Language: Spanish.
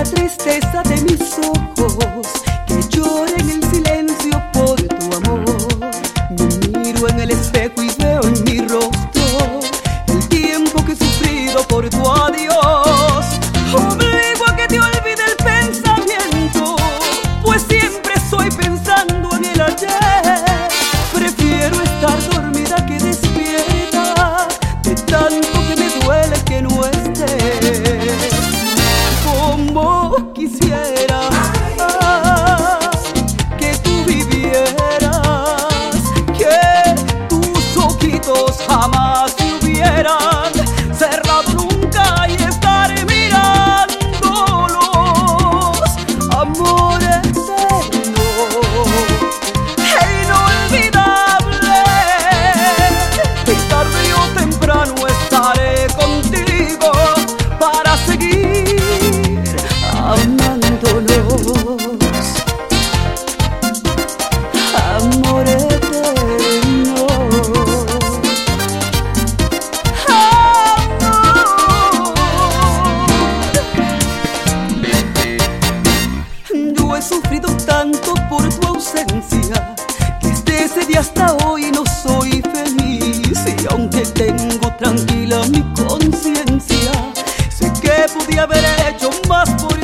tristeza de mis ojos que lloren en silencio por tu amor. Me miro en el espejo y veo en mi rostro el tiempo que he sufrido por tu adiós. Obligo a que te olvide el pensamiento, pues siempre estoy pensando en el ayer. Prefiero estar dormida que despierta, de tanto que me duele que no estés. Como quisiera que tú vivieras, que tus ojitos jamás se hubieran cerrado nunca y estar mirándolos. Amor eterno e inolvidable, que tarde o temprano estaré contigo para seguir amándonos. Amor eterno, amor. Yo he sufrido tanto por tu ausencia que desde ese día hasta hoy no soy feliz. Y aunque tengo tranquila mi conciencia, sé que podía haber hecho más por